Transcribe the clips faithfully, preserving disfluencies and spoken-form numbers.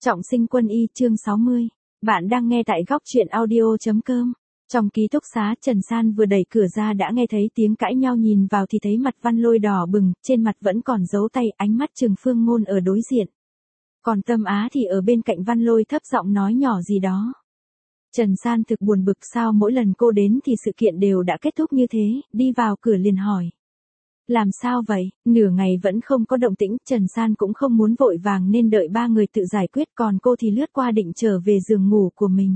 Trọng sinh quân y chương sáu mươi. Bạn đang nghe tại góc truyện audio.com. Trong ký túc xá, Trần San vừa đẩy cửa ra đã nghe thấy tiếng cãi nhau, nhìn vào thì thấy mặt Văn Lôi đỏ bừng, trên mặt vẫn còn dấu tay, ánh mắt trừng Phương Ngôn ở đối diện. Còn Tâm Á thì ở bên cạnh Văn Lôi thấp giọng nói nhỏ gì đó. Trần San thực buồn bực, sao mỗi lần cô đến thì sự kiện đều đã kết thúc như thế, đi vào cửa liền hỏi. Làm sao vậy, nửa ngày vẫn không có động tĩnh, Trần San cũng không muốn vội vàng nên đợi ba người tự giải quyết, còn cô thì lướt qua định trở về giường ngủ của mình.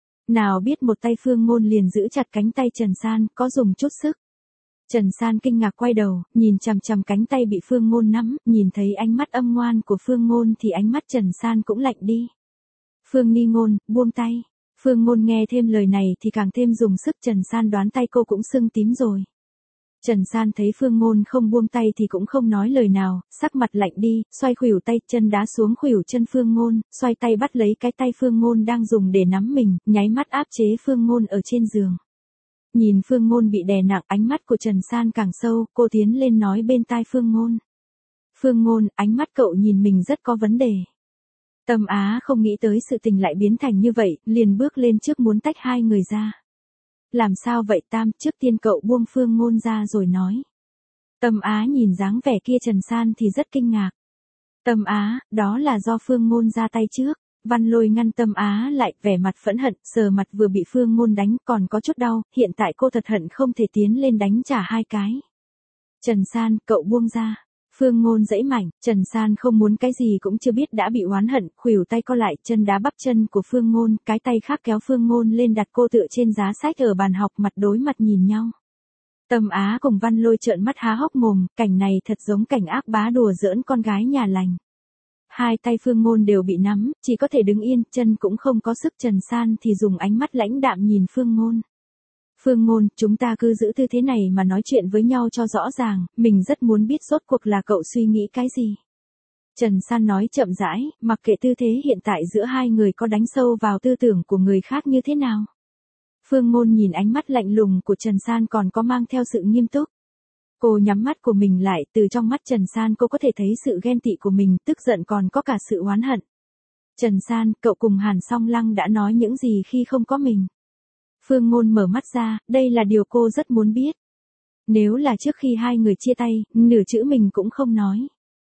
Nào biết một tay Phương Ngôn liền giữ chặt cánh tay Trần San, có dùng chút sức. Trần San kinh ngạc quay đầu, nhìn chằm chằm cánh tay bị Phương Ngôn nắm, nhìn thấy ánh mắt âm ngoan của Phương Ngôn thì ánh mắt Trần San cũng lạnh đi. Phương Ni Ngôn, buông tay. Phương Ngôn nghe thêm lời này thì càng thêm dùng sức, Trần San đoán tay cô cũng sưng tím rồi. Trần San thấy Phương Ngôn không buông tay thì cũng không nói lời nào, sắc mặt lạnh đi, xoay khuỷu tay, chân đá xuống khuỷu chân Phương Ngôn, xoay tay bắt lấy cái tay Phương Ngôn đang dùng để nắm mình, nháy mắt áp chế Phương Ngôn ở trên giường. Nhìn Phương Ngôn bị đè nặng, ánh mắt của Trần San càng sâu, cô tiến lên nói bên tai Phương Ngôn. Phương Ngôn, ánh mắt cậu nhìn mình rất có vấn đề. Tâm Á không nghĩ tới sự tình lại biến thành như vậy, liền bước lên trước muốn tách hai người ra. Làm sao vậy Tam, trước tiên cậu buông Phương Ngôn ra rồi nói. Tâm Á nhìn dáng vẻ kia Trần San thì rất kinh ngạc. Tâm Á, đó là do Phương Ngôn ra tay trước. Văn Lôi ngăn Tâm Á lại, vẻ mặt phẫn hận, sờ mặt vừa bị Phương Ngôn đánh còn có chút đau, hiện tại cô thật hận không thể tiến lên đánh trả hai cái. Trần San, cậu buông ra. Phương Ngôn giãy mạnh, Trần San không muốn cái gì cũng chưa biết đã bị oán hận, khuỷu tay co lại, chân đá bắp chân của Phương Ngôn, cái tay khác kéo Phương Ngôn lên đặt cô tựa trên giá sách ở bàn học, mặt đối mặt nhìn nhau. Tâm Á cùng Văn Lôi trợn mắt há hốc mồm, cảnh này thật giống cảnh ác bá đùa giỡn con gái nhà lành. Hai tay Phương Ngôn đều bị nắm, chỉ có thể đứng yên, chân cũng không có sức, Trần San thì dùng ánh mắt lãnh đạm nhìn Phương Ngôn. Phương Ngôn, chúng ta cứ giữ tư thế này mà nói chuyện với nhau cho rõ ràng, mình rất muốn biết rốt cuộc là cậu suy nghĩ cái gì. Trần San nói chậm rãi, mặc kệ tư thế hiện tại giữa hai người có đánh sâu vào tư tưởng của người khác như thế nào. Phương Ngôn nhìn ánh mắt lạnh lùng của Trần San còn có mang theo sự nghiêm túc. Cô nhắm mắt của mình lại, từ trong mắt Trần San cô có thể thấy sự ghen tị của mình, tức giận còn có cả sự oán hận. Trần San, cậu cùng Hàn Song Lăng đã nói những gì khi không có mình? Phương Ngôn mở mắt ra, đây là điều cô rất muốn biết. Nếu là trước khi hai người chia tay, nửa chữ mình cũng không nói.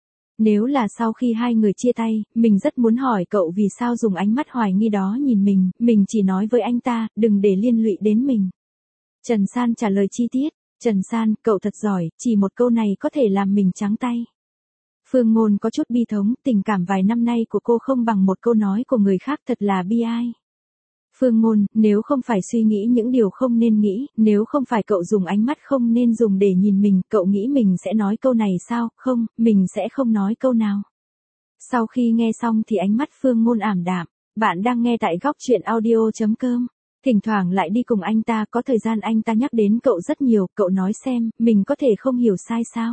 Nếu là sau khi hai người chia tay, mình rất muốn hỏi cậu vì sao dùng ánh mắt hoài nghi đó nhìn mình, mình chỉ nói với anh ta, đừng để liên lụy đến mình. Trần San trả lời chi tiết, Trần San, cậu thật giỏi, chỉ một câu này có thể làm mình trắng tay. Phương Ngôn có chút bi thống, tình cảm vài năm nay của cô không bằng một câu nói của người khác, thật là bi ai. Phương Ngôn, nếu không phải suy nghĩ những điều không nên nghĩ, nếu không phải cậu dùng ánh mắt không nên dùng để nhìn mình, cậu nghĩ mình sẽ nói câu này sao? Không, mình sẽ không nói câu nào. Sau khi nghe xong thì ánh mắt Phương Ngôn ảm đạm. Bạn đang nghe tại góc truyện audio.com. Thỉnh thoảng lại đi cùng anh ta, có thời gian anh ta nhắc đến cậu rất nhiều, cậu nói xem, mình có thể không hiểu sai sao?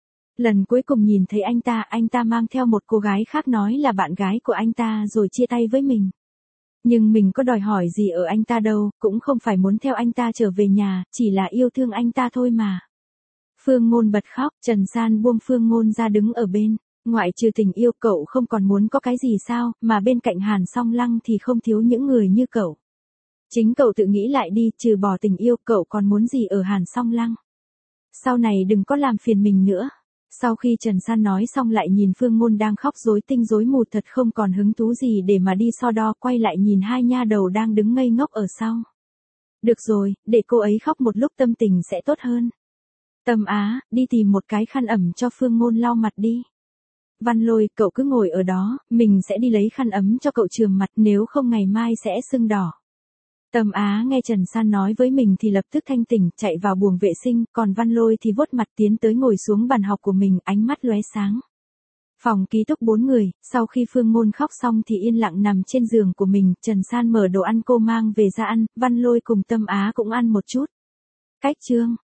Lần cuối cùng nhìn thấy anh ta, anh ta mang theo một cô gái khác nói là bạn gái của anh ta rồi chia tay với mình. Nhưng mình có đòi hỏi gì ở anh ta đâu, cũng không phải muốn theo anh ta trở về nhà, chỉ là yêu thương anh ta thôi mà. Phương Ngôn bật khóc, Trần San buông Phương Ngôn ra đứng ở bên, ngoại trừ tình yêu cậu không còn muốn có cái gì sao, mà bên cạnh Hàn Song Lăng thì không thiếu những người như cậu. Chính cậu tự nghĩ lại đi, trừ bỏ tình yêu cậu còn muốn gì ở Hàn Song Lăng. Sau này đừng có làm phiền mình nữa. Sau khi Trần San nói xong lại nhìn Phương Ngôn đang khóc rối tinh rối mù, thật không còn hứng thú gì để mà đi so đo, quay lại nhìn hai nha đầu đang đứng ngây ngốc ở sau. Được rồi, để cô ấy khóc một lúc tâm tình sẽ tốt hơn. Tâm Á, đi tìm một cái khăn ẩm cho Phương Ngôn lau mặt đi. Văn Lôi, cậu cứ ngồi ở đó, mình sẽ đi lấy khăn ấm cho cậu chườm mặt, nếu không ngày mai sẽ sưng đỏ. Tâm Á nghe Trần San nói với mình thì lập tức thanh tỉnh, chạy vào buồng vệ sinh, còn Văn Lôi thì vuốt mặt tiến tới ngồi xuống bàn học của mình, ánh mắt lóe sáng. Phòng ký túc bốn người, sau khi Phương Ngôn khóc xong thì yên lặng nằm trên giường của mình, Trần San mở đồ ăn cô mang về ra ăn, Văn Lôi cùng Tâm Á cũng ăn một chút. Cách chương